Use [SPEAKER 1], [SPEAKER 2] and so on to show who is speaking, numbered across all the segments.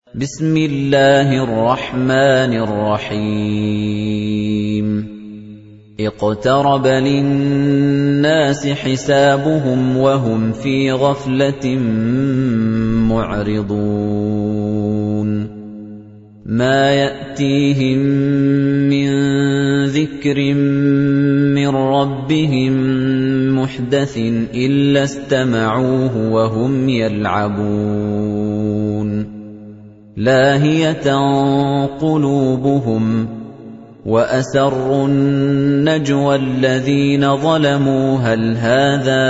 [SPEAKER 1] بسم الله الرحمن الرحيم اقترب للناس حسابهم وهم في غفلة معرضون ما يأتيهم من ذكر من ربهم محدث إلا استمعوه وهم يلعبون لاهية قلوبهم وأسروا النجوى الذين ظلموا هل هذا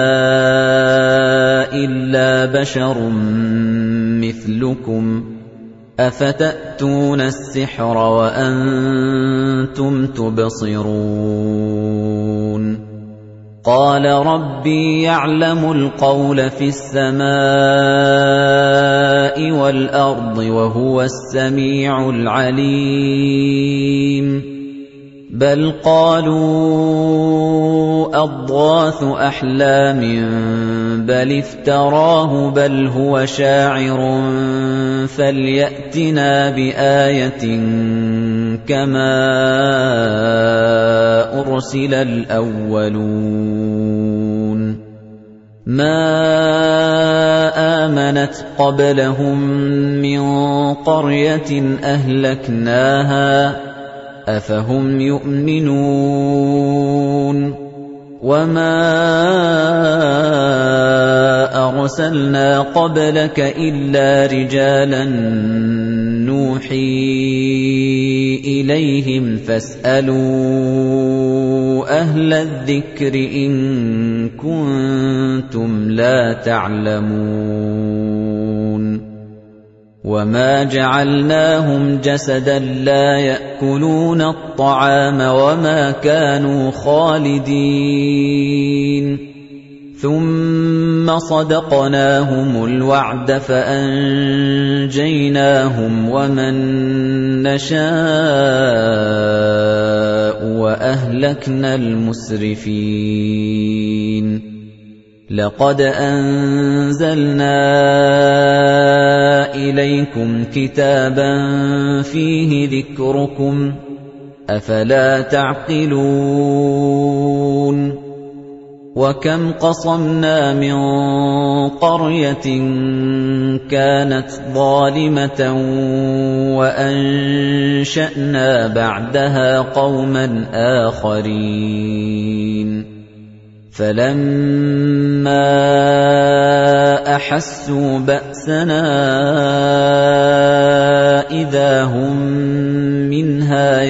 [SPEAKER 1] إلا بشر مثلكم أفتأتون السحر وأنتم تبصرون قال ربي يعلم القول في السماء والأرض وهو السميع العليم بل قالوا أضغاث أحلام بل افتراه بل هو شاعر فليأتنا بآية كما أرسل الأولون ما آمنت قبلهم من قرية أهلكناها أفهم يؤمنون وما أرسلنا قبلك إلا رجالا نوحي إليهم فاسألوا أهل الذكر إن كنتم لا تعلمون وما جعلناهم جسدا لا يأكلون الطعام وما كانوا خالدين ثم صدقناهم الوعد فأنجيناهم ومن نشاء وأهلكنا المسرفين لقد أنزلنا إليكم كتابا فيه ذكركم أفلا تعقلون وكم قصمنا من قرية كانت ظالمة وأنشأنا بعدها قوما آخرين فلما أحسوا بأسنا إذا هم منها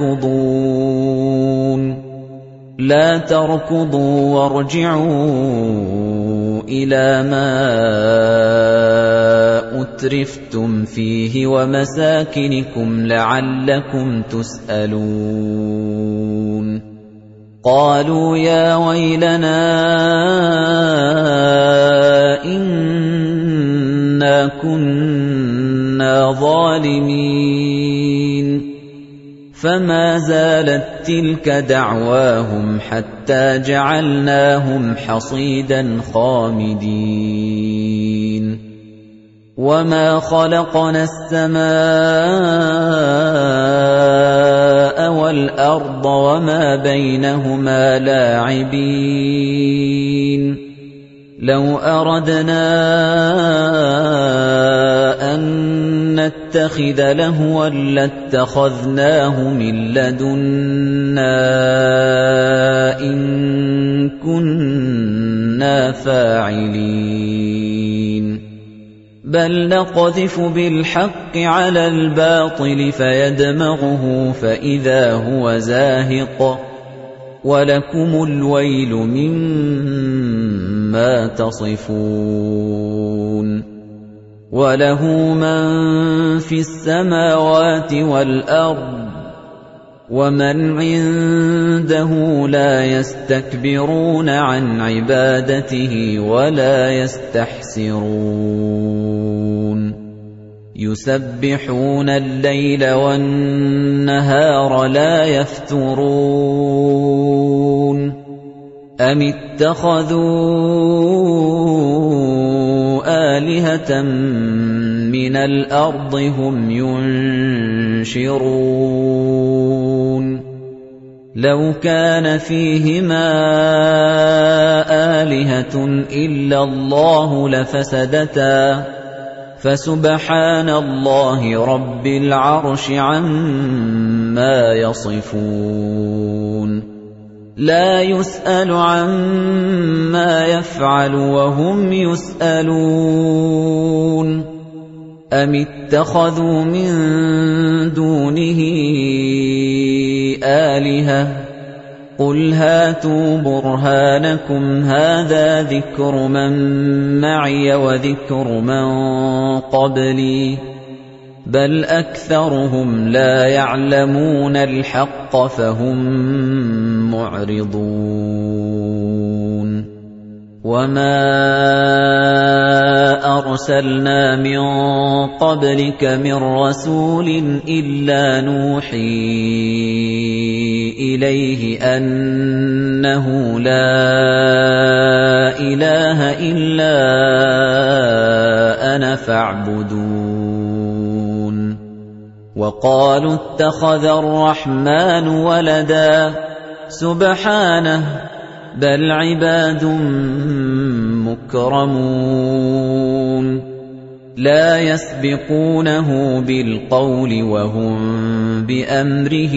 [SPEAKER 1] يركضون لا تركضوا وارجعوا إلى ما أترفتم فيه ومساكنكم لعلكم تسألون قالوا يا ويلنا إنا كنا ظالمين فما زالت تلك دعواهم حتى جعلناهم حصيدا خامدين وما خلقنا السماء والأرض وما بينهما لاعبين لو أردنا أن نتخذ لهوا لاتخذناه من لدنا إن كنا فاعلين بل نقذف بالحق على الباطل فيدمغه فإذا هو زاهق ولكم الويل مما تصفون وله من في السماوات والأرض ومن عنده لا يستكبرون عن عبادته ولا يستحسرون يسبحون الليل والنهار لا يفترون أم اتخذوا آلهة مِّنَ الْأَرْضِ هُمْ يُنشِرُونَ لَوْ كَانَ فِيهِمَا آلِهَةٌ إِلَّا اللَّهُ لَفَسَدَتَا فَسُبْحَانَ اللَّهِ رَبِّ الْعَرْشِ عَمَّا يَصِفُونَ لَا يُسْأَلُ عَمَّا يَفْعَلُ وَهُمْ يُسْأَلُونَ أَمِ اتَّخَذُوا مِن دُونِهِ آلِهَةً قُلْ هَاتُوا بُرْهَانَكُمْ هَٰذَا ذِكْرُ مَن مَّعِيَ وَذِكْرُ مَن قَبْلِي بَلْ أَكْثَرُهُمْ لَا يَعْلَمُونَ الْحَقَّ فَهُم مُّعْرِضُونَ وَمَا أَرْسَلْنَا مِن قَبْلِكَ مِن رَّسُولٍ إِلَّا نُوحِي إِلَيْهِ أَنَّهُ لَا إِلَٰهَ إِلَّا أَنَا فَاعْبُدُونِ وَقَالُوا اتَّخَذَ الرَّحْمَٰنُ وَلَدًا سُبْحَانَهُ بَلْ عِبَادٌ مُّكْرَمُونَ لَا يَسْبِقُونَهُ بِالْقَوْلِ وَهُم بِأَمْرِهِ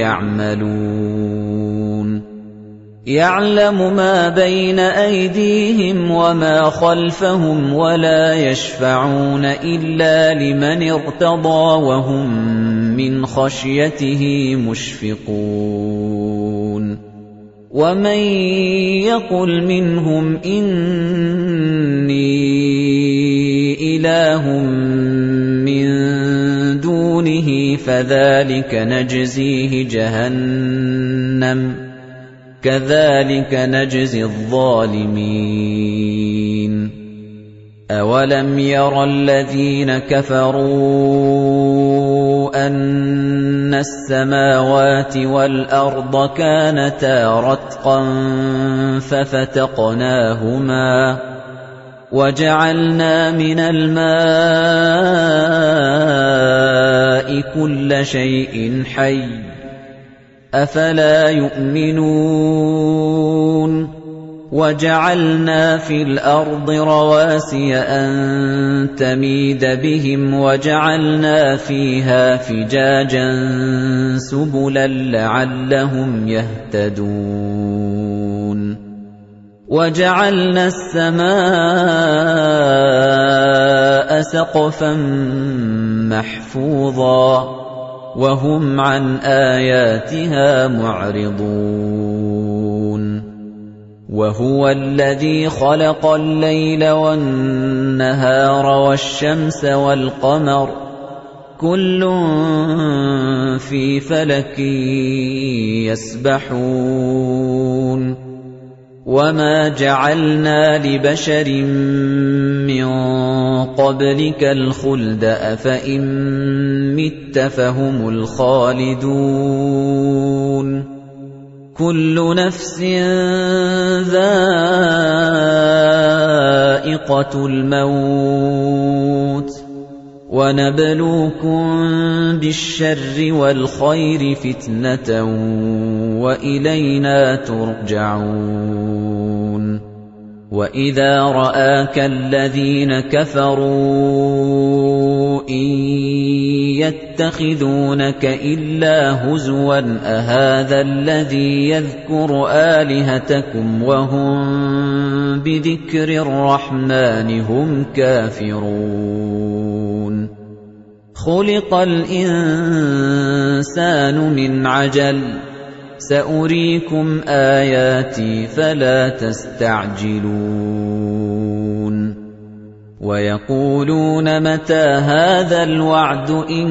[SPEAKER 1] يَعْمَلُونَ يَعْلَمُ مَا بَيْنَ أَيْدِيهِمْ وَمَا خَلْفَهُمْ وَلَا يَشْفَعُونَ إِلَّا لِمَنِ ارْتَضَىٰ وَهُم مِّنْ خَشْيَتِهِ مُشْفِقُونَ وَمَن يَقُلْ مِنْهُمْ إِنِّي إِلَٰهٌ مِّن دُونِهِ فَذَٰلِكَ نَجْزِيهِ جَهَنَّمَ كَذَٰلِكَ نَجْزِي الظَّالِمِينَ أَوَلَمْ يَرَ الَّذِينَ كَفَرُوا أَنَّ السَّمَاوَاتِ وَالْأَرْضَ كَانَتَا رَتْقًا فَفَتَقْنَاهُمَا وَجَعَلْنَا مِنَ الْمَاءِ كُلَّ شَيْءٍ حَيٍّ أَفَلَا يُؤْمِنُونَ وَجَعَلْنَا فِي الْأَرْضِ رَوَاسِيَ أَن تَمِيدَ بِهِمْ وَجَعَلْنَا فِيهَا فِجَاجًا سُبُلًا لَّعَلَّهُمْ يَهْتَدُونَ وَجَعَلْنَا السَّمَاءَ سَقْفًا مَّحْفُوظًا وَهُمْ عَنْ آيَاتِهَا مُعْرِضُونَ وَهُوَ الَّذِي خَلَقَ اللَّيْلَ وَالنَّهَارَ وَالشَّمْسَ وَالْقَمَرَ كُلٌّ فِي فَلَكٍ يَسْبَحُونَ وَمَا جَعَلْنَا لِبَشَرٍ مِّن قَبْلِكَ الْخُلْدَ أَفَإِن مِّتَّ فَهُمُ الْخَالِدُونَ كُلُّ نَفْسٍ ذَائِقَةُ الْمَوْتِ وَنَبْلُوكُم بِالشَّرِّ وَالْخَيْرِ فِتْنَةً وَإِلَيْنَا تُرْجَعُونَ وَإِذَا رَآكَ الَّذِينَ كَفَرُوا إِن يَتَّخِذُونَكَ إِلَّا هُزُوًا أَهَٰذَا الَّذِي يَذْكُرُ آلِهَتَكُمْ وَهُم بِذِكْرِ الرَّحْمَٰنِ هُمْ كَافِرُونَ خُلِقَ الْإِنسَانُ مِنْ عَجَلٍ سَأُرِيكُمْ آيَاتِي فَلَا تَسْتَعْجِلُونَ وَيَقُولُونَ مَتَىٰ هَٰذَا الْوَعْدُ إِن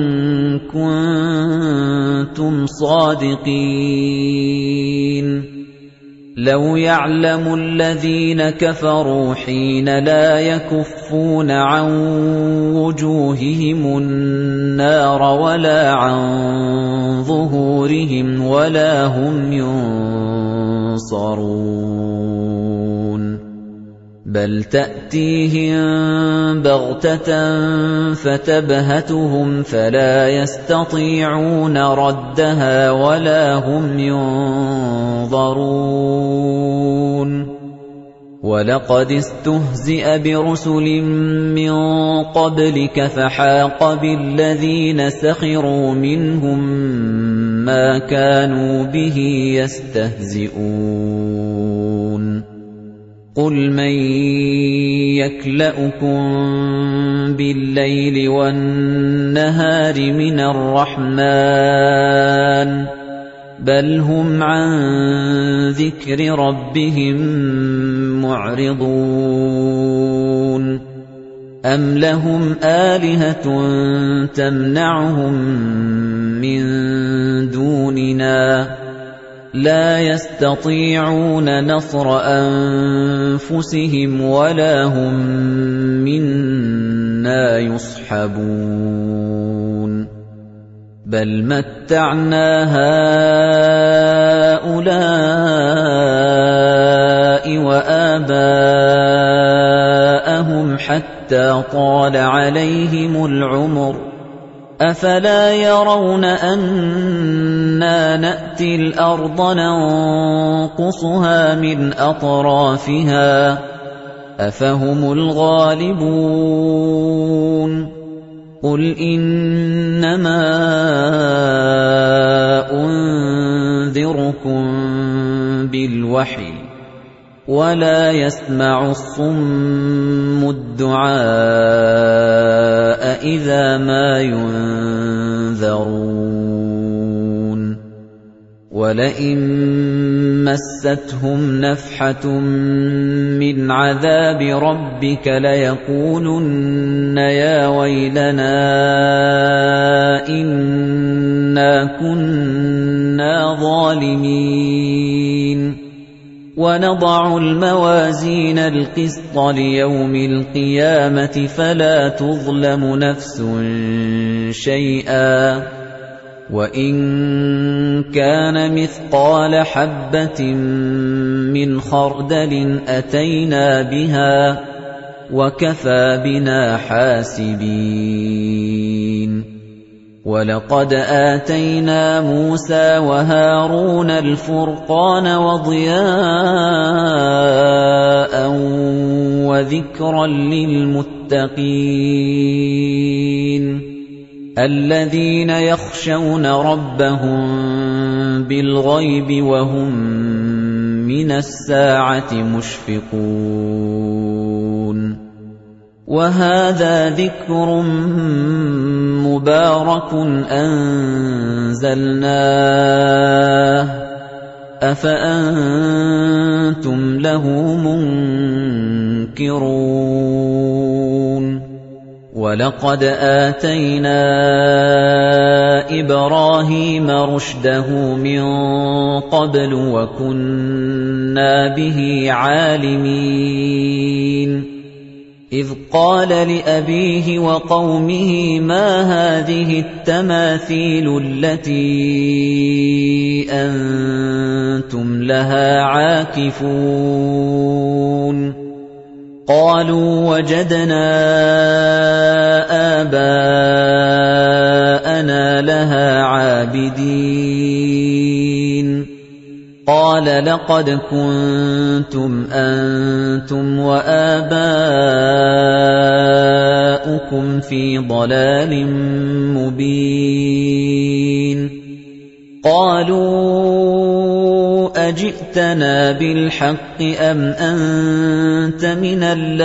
[SPEAKER 1] كُنتُمْ صَادِقِينَ لَوْ يَعْلَمُ الَّذِينَ كَفَرُوا حِينَ لَا يَكُفُّونَ عَن وُجُوهِهِمُ النَّارَ وَلَا عَن ظُهُورِهِمْ وَلَا هُمْ يُنصَرُونَ بَلْ تَأْتِيهِم بَغْتَةً فَتَبْهَتُهُمْ فَلَا يَسْتَطِيعُونَ رَدَّهَا وَلَا هُمْ يُنظَرُونَ وَلَقَدِ اسْتُهْزِئَ بِرُسُلٍ مِّن قَبْلِكَ فَحَاقَ بِالَّذِينَ سَخِرُوا مِنْهُم مَّا كَانُوا بِهِ يَسْتَهْزِئُونَ قُلْ مَن يَكْلَؤُكُم بِاللَّيْلِ وَالنَّهَارِ مِنَ الرَّحْمَٰنِ بَلْ هُمْ عَن ذِكْرِ رَبِّهِم مُّعْرِضُونَ أَمْ لَهُمْ آلِهَةٌ تَمْنَعُهُم مِّن دُونِنَا لَا يَسْتَطِيعُونَ نَصْرَ أَنفُسِهِمْ وَلَا هُم مِّنَّا يُصْحَبُونَ بَلْ مَتَّعْنَا هَٰؤُلَاءِ وَآبَاءَهُمْ حَتَّىٰ طَالَ عَلَيْهِمُ الْعُمُرُ أَفَلَا يَرَوْنَ أَنَّا نَأْتِي الْأَرْضَ نَنقُصُهَا مِنْ أَطْرَافِهَا أَفَهُمُ الْغَالِبُونَ قُلْ إِنَّمَا أُنذِرُكُم بِالْوَحْيِ وَلَا يَسْمَعُ الصُّمُّ الدُّعَاءَ إِذَا مَا يُنذَرُونَ وَلَئِن مَّسَّتْهُمْ نَفْحَةٌ مِّنْ عَذَابِ رَبِّكَ لَيَقُولُنَّ يَا وَيْلَنَا إِنَّا كُنَّا ظَالِمِينَ وَنَضَعُ الْمَوَازِينَ الْقِسْطَ لِيَوْمِ الْقِيَامَةِ فَلَا تُظْلَمُ نَفْسٌ شَيْئًا وَإِن كَانَ مِثْقَالَ حَبَّةٍ مِّنْ خَرْدَلٍ أَتَيْنَا بِهَا وَكَفَىٰ بِنَا حَاسِبِينَ وَلَقَدْ آتَيْنَا مُوسَىٰ وَهَارُونَ الْفُرْقَانَ وَضِيَاءً وَذِكْرًا لِّلْمُتَّقِينَ الَّذِينَ يَخْشَوْنَ رَبَّهُم بِالْغَيْبِ وَهُم مِّنَ السَّاعَةِ مُشْفِقُونَ وَهَٰذَا ذِكْرٌ مُّبَارَكٌ أَنزَلْنَاهُ أَفَأَنتُمْ لَهُ مُنكِرُونَ وَلَقَدْ آتَيْنَا إِبْرَاهِيمَ رُشْدَهُ مِن قَبْلُ وَكُنَّا بِهِ عَالِمِينَ إِذْ قَالَ لِأَبِيهِ وَقَوْمِهِ مَا هَٰذِهِ التَّمَاثِيلُ الَّتِي أَنتُمْ لَهَا عَاكِفُونَ قَالُوا وَجَدْنَا آبَاءَنَا لَهَا عَابِدِينَ قَالَ لَقَدْ كُنتُمْ أَنتُمْ وَآبَاؤُكُمْ فِي ضَلَالٍ مُّبِينٍ قَالُوا أَجِئْتَنَا بِالْحَقِّ أَمْ أَنتَ مِنَ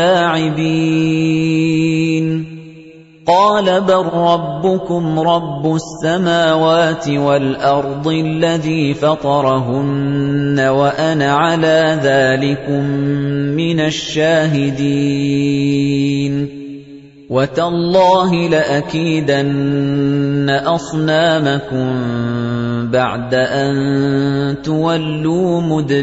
[SPEAKER 1] اللاعبين قَالَ بَل رَّبُّكُمْ رَبُّ السَّمَاوَاتِ وَالْأَرْضِ الَّذِي فَطَرَهُنَّ وَأَنَا عَلَىٰ ذَٰلِكُم مِّنَ الشَّاهِدِينَ وَتَاللَّهِ لَأَكِيدَنَّ أَصْنَامَكُم بَعْدَ أَن تُوَلُّوا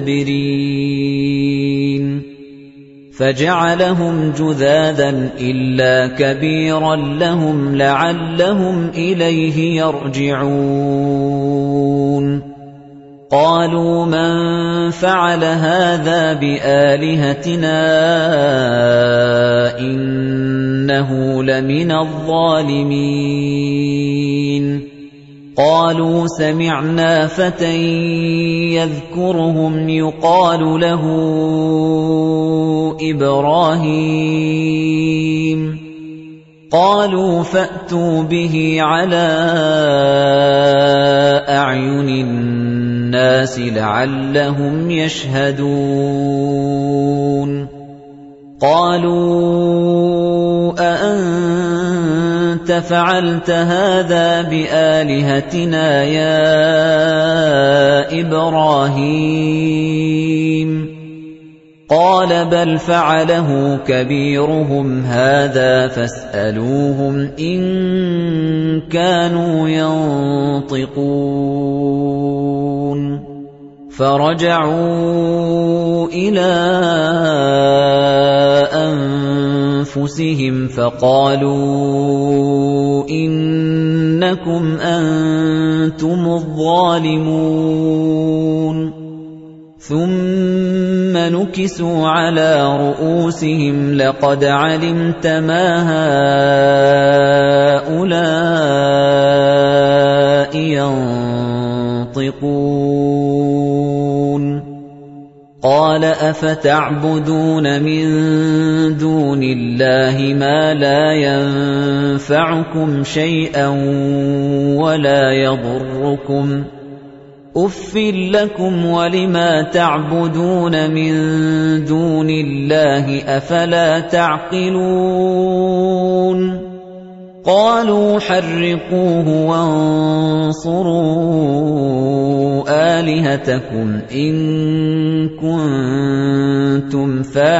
[SPEAKER 1] مُدْبِرِينَ فَجَعَلَهُمْ جُذَاذًا إِلَّا كَبِيرًا لَّهُمْ لَعَلَّهُمْ إِلَيْهِ يَرْجِعُونَ قالوا من فعل هذا بآلهتنا إنه لمن الظالمين قالوا سمعنا فتى يذكرهم يقال له إبراهيم قالوا فأتوا به على أعين الناس لعلهم يشهدون قالوا أأنت فعلت هذا بآلهتنا يا إبراهيم قال بل فعله كبيرهم هذا فاسألوهم إن كانوا ينطقون فرجعوا إلى أنفسهم فقالوا إنكم أنتم الظالمون ثم نكسوا على رؤوسهم لقد علمت ما هؤلاء ينطقون قال أفتعبدون من دون الله ما لا ينفعكم شيئا ولا يضركم أُفٍّ لكم ولما تعبدون من دون الله أفلا تعقلون قالوا حرقوه وانصروا آلهتكم إن كنتم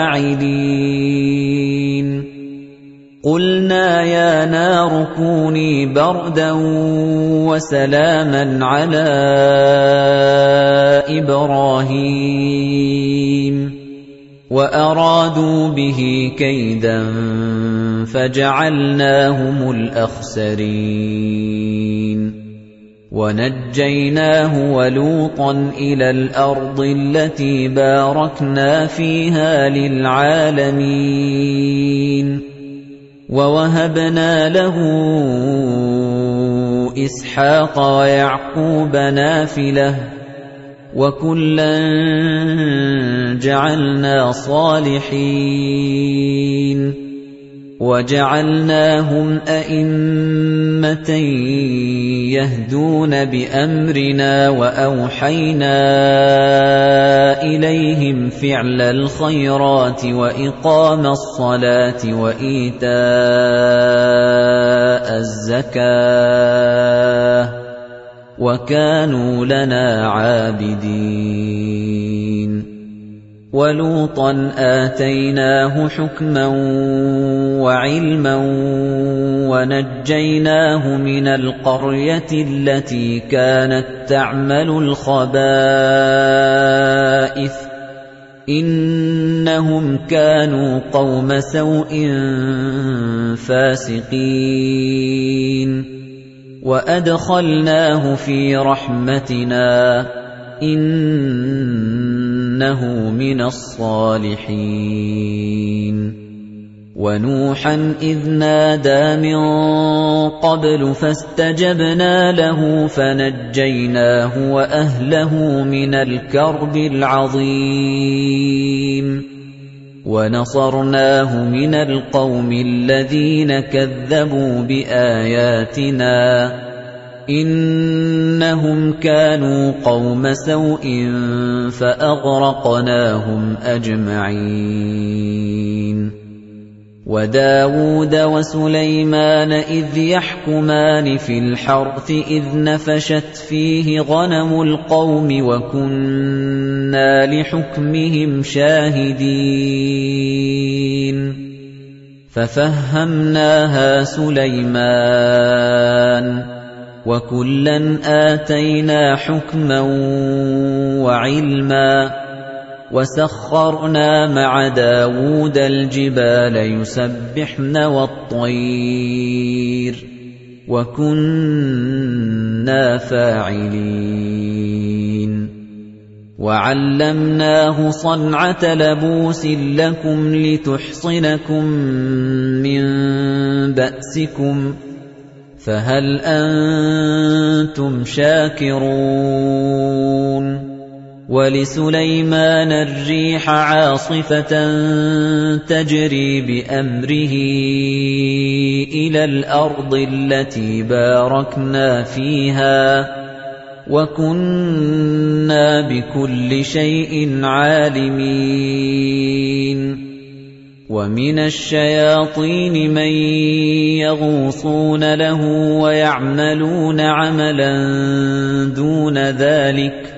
[SPEAKER 1] فاعلين قُلْنَا يَا نَارُ كُونِي بَرْدًا وَسَلَامًا عَلَىٰ إِبْرَاهِيمَ وَأَرَادُوا بِهِ كَيْدًا فَجَعَلْنَاهُمُ الْأَخْسَرِينَ وَنَجَّيْنَاهُ وَلُوطًا إِلَى الْأَرْضِ الَّتِي بَارَكْنَا فِيهَا لِلْعَالَمِينَ وَوَهَبْنَا لَهُ إِسْحَاقَ وَيَعْقُوبَ نَافِلَةً وَكُلًّا جَعَلْنَا صَالِحِينَ وَجَعَلْنَاهُمْ أَئِمَّةً يَهْدُونَ بِأَمْرِنَا وَأَوْحَيْنَا إِلَيْهِمْ فِعْلَ الْخَيْرَاتِ وَإِقَامَ الصَّلَاةِ وَإِيتَاءَ الزَّكَاةِ وَكَانُوا لَنَا عَابِدِينَ وَلُوطًا آتَيْنَاهُ حُكْمًا وَعِلْمًا وَنَجَّيْنَاهُ مِنَ الْقَرْيَةِ الَّتِي كَانَتْ تَعْمَلُ الْخَبَائِثَ إِنَّهُمْ كَانُوا قَوْمَ سَوْءٍ فَاسِقِينَ وَأَدْخَلْنَاهُ فِي رَحْمَتِنَا إِنَّهُ مِنَ الصَّالِحِينَ وَنُوحًا إِذْ نَادَىٰ مِن قَبْلُ فَاسْتَجَبْنَا لَهُ فَنَجَّيْنَاهُ وَأَهْلَهُ مِنَ الْكَرْبِ الْعَظِيمِ وَنَصَرْنَاهُ مِنَ الْقَوْمِ الَّذِينَ كَذَّبُوا بِآيَاتِنَا إِنَّهُمْ كَانُوا قَوْمَ سَوْءٍ فَأَغْرَقْنَاهُمْ أَجْمَعِينَ وَدَاوُودَ وَسُلَيْمَانَ إِذْ يَحْكُمَانِ فِي الْحَرْثِ إِذْ نَفَشَتْ فِيهِ غَنَمُ الْقَوْمِ وَكُنَّا لِحُكْمِهِمْ شَاهِدِينَ فَفَهَّمْنَاهَا سُلَيْمَانَ وَكُلًّا آتَيْنَا حُكْمًا وَعِلْمًا وَسَخَّرْنَا مَعَ دَاوُودَ الْجِبَالَ يُسَبِّحْنَ وَالطَّيْرَ وَكُنَّا فَاعِلِينَ وَعَلَّمْنَاهُ صَنْعَةَ لَبُوسٍ لَكُمْ لِتُحْصِنَكُم مِّن بَأْسِكُمْ ۖ فَهَلْ أَنتُمْ شَاكِرُونَ وَلِسُلَيْمَانَ الرِّيحَ عَاصِفَةً تَجْرِي بِأَمْرِهِ إِلَى الْأَرْضِ الَّتِي بَارَكْنَا فِيهَا وَكُنَّا بِكُلِّ شَيْءٍ عَالِمِينَ وَمِنَ الشَّيَاطِينِ مَن يَغُوصُونَ لَهُ وَيَعْمَلُونَ عَمَلًا دُونَ ذَلِكَ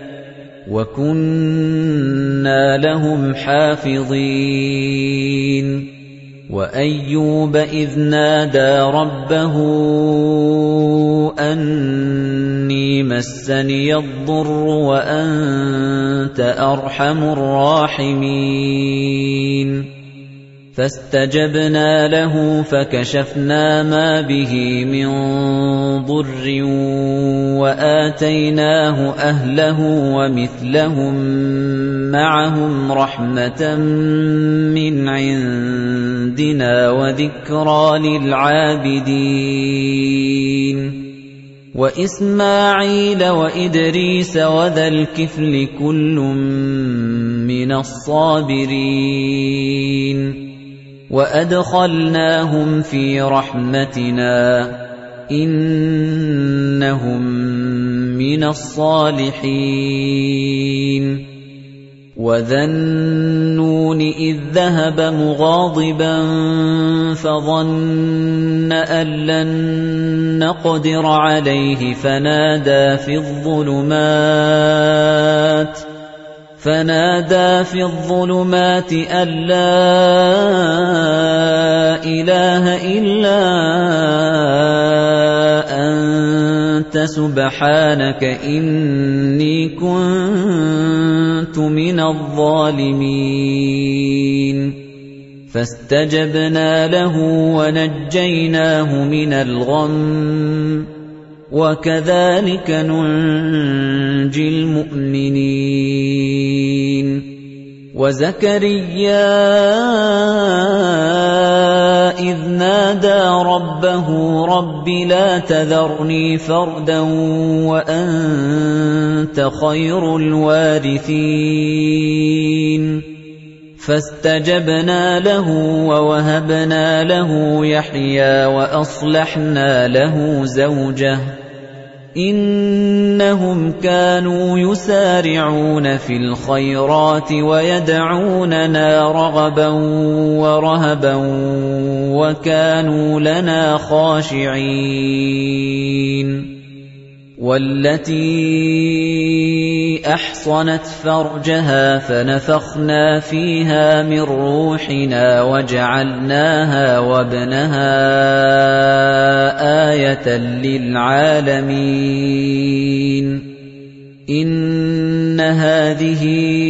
[SPEAKER 1] وَكُنَّا لَهُمْ حَافِظِينَ وَأَيُّوبَ إِذْ نَادَىٰ رَبَّهُ أَنِّي مَسَّنِيَ الضُّرُّ وَأَنتَ أَرْحَمُ الرَّاحِمِينَ فَاسْتَجَبْنَا لَهُ فَكَشَفْنَا مَا بِهِ مِن ضُرٍّ وَآتَيْنَاهُ أَهْلَهُ وَمِثْلَهُم مَّعَهُمْ رَحْمَةً مِّنْ عِندِنَا وَذِكْرَىٰ لِلْعَابِدِينَ وَإِسْمَاعِيلَ وَإِدْرِيسَ وَذَا الْكِفْلِ كُلٌّ مِّنَ الصَّابِرِينَ وَأَدْخَلْنَاهُمْ فِي رَحْمَتِنَا إِنَّهُم مِّنَ الصَّالِحِينَ وَذَا النُّونِ إِذ ذَهَبَ مُغَاضِبًا فَظَنَّ أَن لَّن نَّقْدِرَ عَلَيْهِ فنادى في الظلمات أن لا إله إلا أنت سبحانك إني كنت من الظالمين فاستجبنا له ونجيناه من الغم وَكَذَلِكَ نُنْجِي الْمُؤْمِنِينَ وَزَكَرِيَّا إِذْ نَادَى رَبَّهُ رَبِّ لَا تَذَرْنِي فَرْدًا وَأَنْتَ خَيْرُ الْوَارِثِينَ فَاسْتَجَبْنَا لَهُ وَوَهَبْنَا لَهُ يَحْيَىٰ وَأَصْلَحْنَا لَهُ زَوْجَهُ إِنَّهُمْ كَانُوا يُسَارِعُونَ فِي الْخَيْرَاتِ وَيَدْعُونَنَا رَغَبًا وَرَهَبًا وَكَانُوا لَنَا خَاشِعِينَ وَالَّتِي أَحْصَنَتْ فَرْجَهَا فَنَفَخْنَا فِيهَا مِن رُّوحِنَا وَجَعَلْنَاهَا وَابْنَهَا آيَةً لِّلْعَالَمِينَ إِنَّ هَٰذِهِ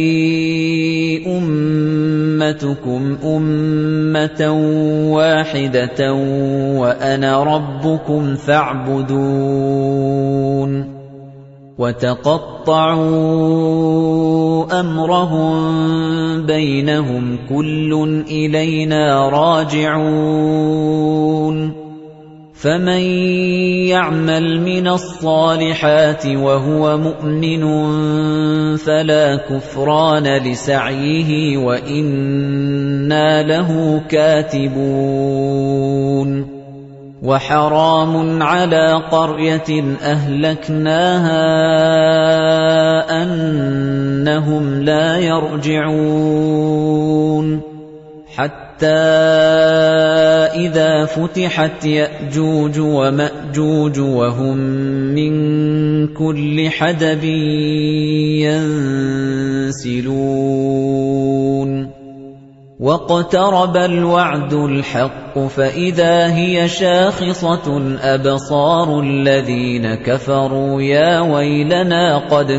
[SPEAKER 1] أُمَّتُكُمْ أُمَّةً وَاحِدَةً وَأَنَا رَبُّكُمْ فَاعْبُدُونِ وَتَقَطَّعُوا أَمْرَهُم بَيْنَهُمْ كُلٌّ إِلَيْنَا راجعون فَمَن يَعْمَلْ مِنَ الصَّالِحَاتِ وَهُوَ مُؤْمِنٌ فَلَا كُفْرَانَ لِسَعْيِهِ وَإِنَّا لَهُ كَاتِبُونَ وَحَرَامٌ عَلَىٰ قَرْيَةٍ أَهْلَكْنَاهَا أَنَّهُمْ لَا يَرْجِعُونَ حَتَّىٰ إِذَا فُتِحَتْ يَأْجُوجُ وَمَأْجُوجُ وَهُم مِّن كُلِّ حَدَبٍ يَنسِلُونَ وَاقْتَرَبَ الْوَعْدُ الْحَقُّ فَإِذَا هِيَ شَاخِصَةٌ أَبْصَارُ الَّذِينَ كَفَرُوا يَا وَيْلَنَا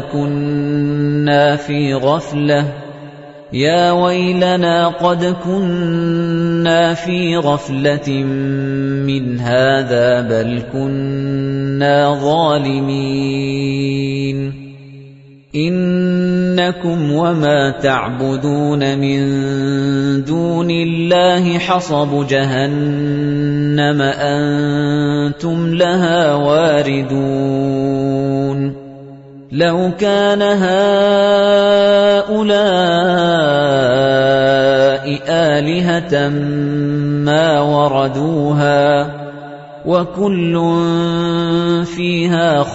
[SPEAKER 1] قَدْ كُنَّا فِي غَفْلَةٍ مِّنْ هَٰذَا بَلْ كُنَّا ظَالِمِينَ إِنَّكُمْ وَمَا تَعْبُدُونَ مِن دُونِ اللَّهِ حَصَبُ جَهَنَّمَ أَنتُمْ لَهَا وَارِدُونَ لَوْ كَانَ هَؤُلَاءِ آلِهَةً مَّا وَرَدُوهَا وَكُلٌّ فِيهَا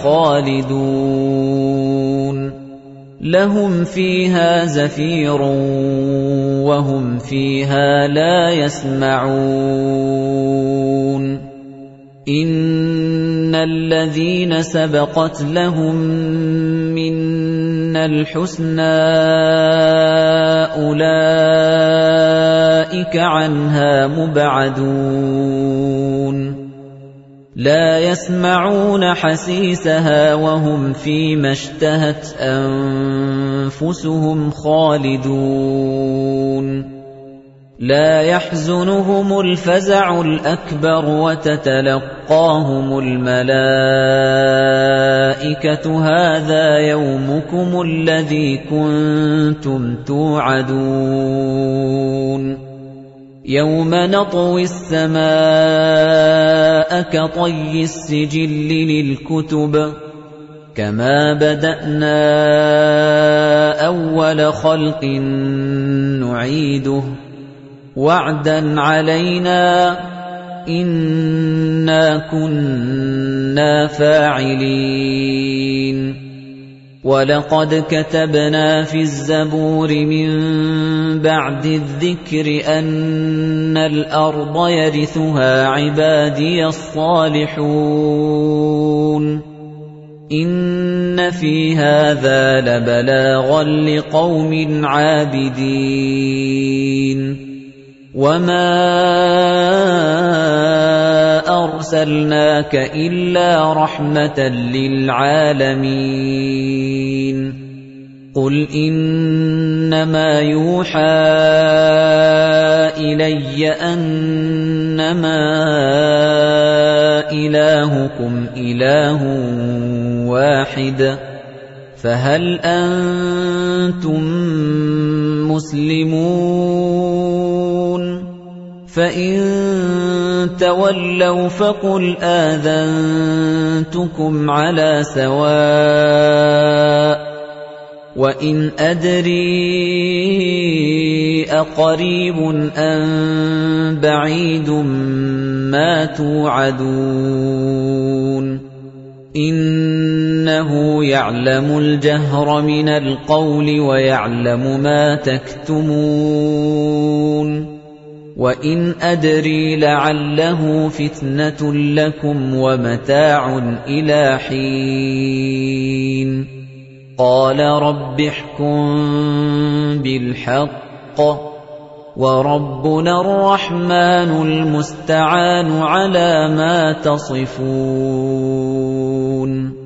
[SPEAKER 1] خَالِدُونَ لَهُمْ فِيهَا زَفِيرٌ وَهُمْ فِيهَا لَا يَسْمَعُونَ إِنَّ الَّذِينَ سَبَقَتْ لَهُم مِّنَّا الْحُسْنَى أُولَئِكَ عَنْهَا مُبْعَدُونَ لَا يَسْمَعُونَ حَسِيسَهَا وَهُمْ فِيمَا اشْتَهَتْ أَنفُسُهُمْ خَالِدُونَ لَا يَحْزُنُهُمُ الْفَزَعُ الْأَكْبَرُ وَتَتَلَقَّاهُمُ الْمَلَائِكَةُ هَٰذَا يَوْمُكُمُ الَّذِي كُنتُمْ تُوعَدُونَ يَوْمَ نَطْوِي السَّمَاءَ كَطَيِّ السِّجِلِّ لِلْكُتُبِ كَمَا بَدَأْنَا أَوَّلَ خَلْقٍ نُّعِيدُهُ وَعْدًا عَلَيْنَا إِنَّا كُنَّا فَاعِلِينَ وَلَقَدْ كَتَبْنَا فِي الزَّبُورِ مِن بَعْدِ الذِّكْرِ أَنَّ الْأَرْضَ يَرِثُهَا عِبَادِيَ الصَّالِحُونَ إِنَّ فِي هَذَا لَبَلَاغًا لِقَوْمٍ عَابِدِينَ وَمَا أَرْسَلْنَاكَ إِلَّا رَحْمَةً لِلْعَالَمِينَ قُلْ إِنَّمَا يُوحَى إِلَيَّ أَنَّمَا إِلَٰهُكُمْ إِلَٰهٌ وَاحِدٌ فَهَلْ أَنتُم مُّسْلِمُونَ فَإِن تَوَلَّوْا فَقُلْ آذَنتُكُمْ عَلَىٰ سَوَاءٍ وَإِنْ أَدْرِي أَقَرِيبٌ أَم بَعِيدٌ مَّا تُوعَدُونَ إِنَّهُ يَعْلَمُ الْجَهْرَ مِنَ الْقَوْلِ وَيَعْلَمُ مَا تَكْتُمُونَ وَإِنْ أَدْرِي لَعَلَّهُ فِتْنَةٌ لَكُمْ وَمَتَاعٌ إِلَىٰ حِينٍ قَالَ رَبِّ احْكُم بِالْحَقِّ وَرَبُّنَا الرَّحْمَٰنُ الْمُسْتَعَانُ عَلَىٰ مَا تَصِفُونَ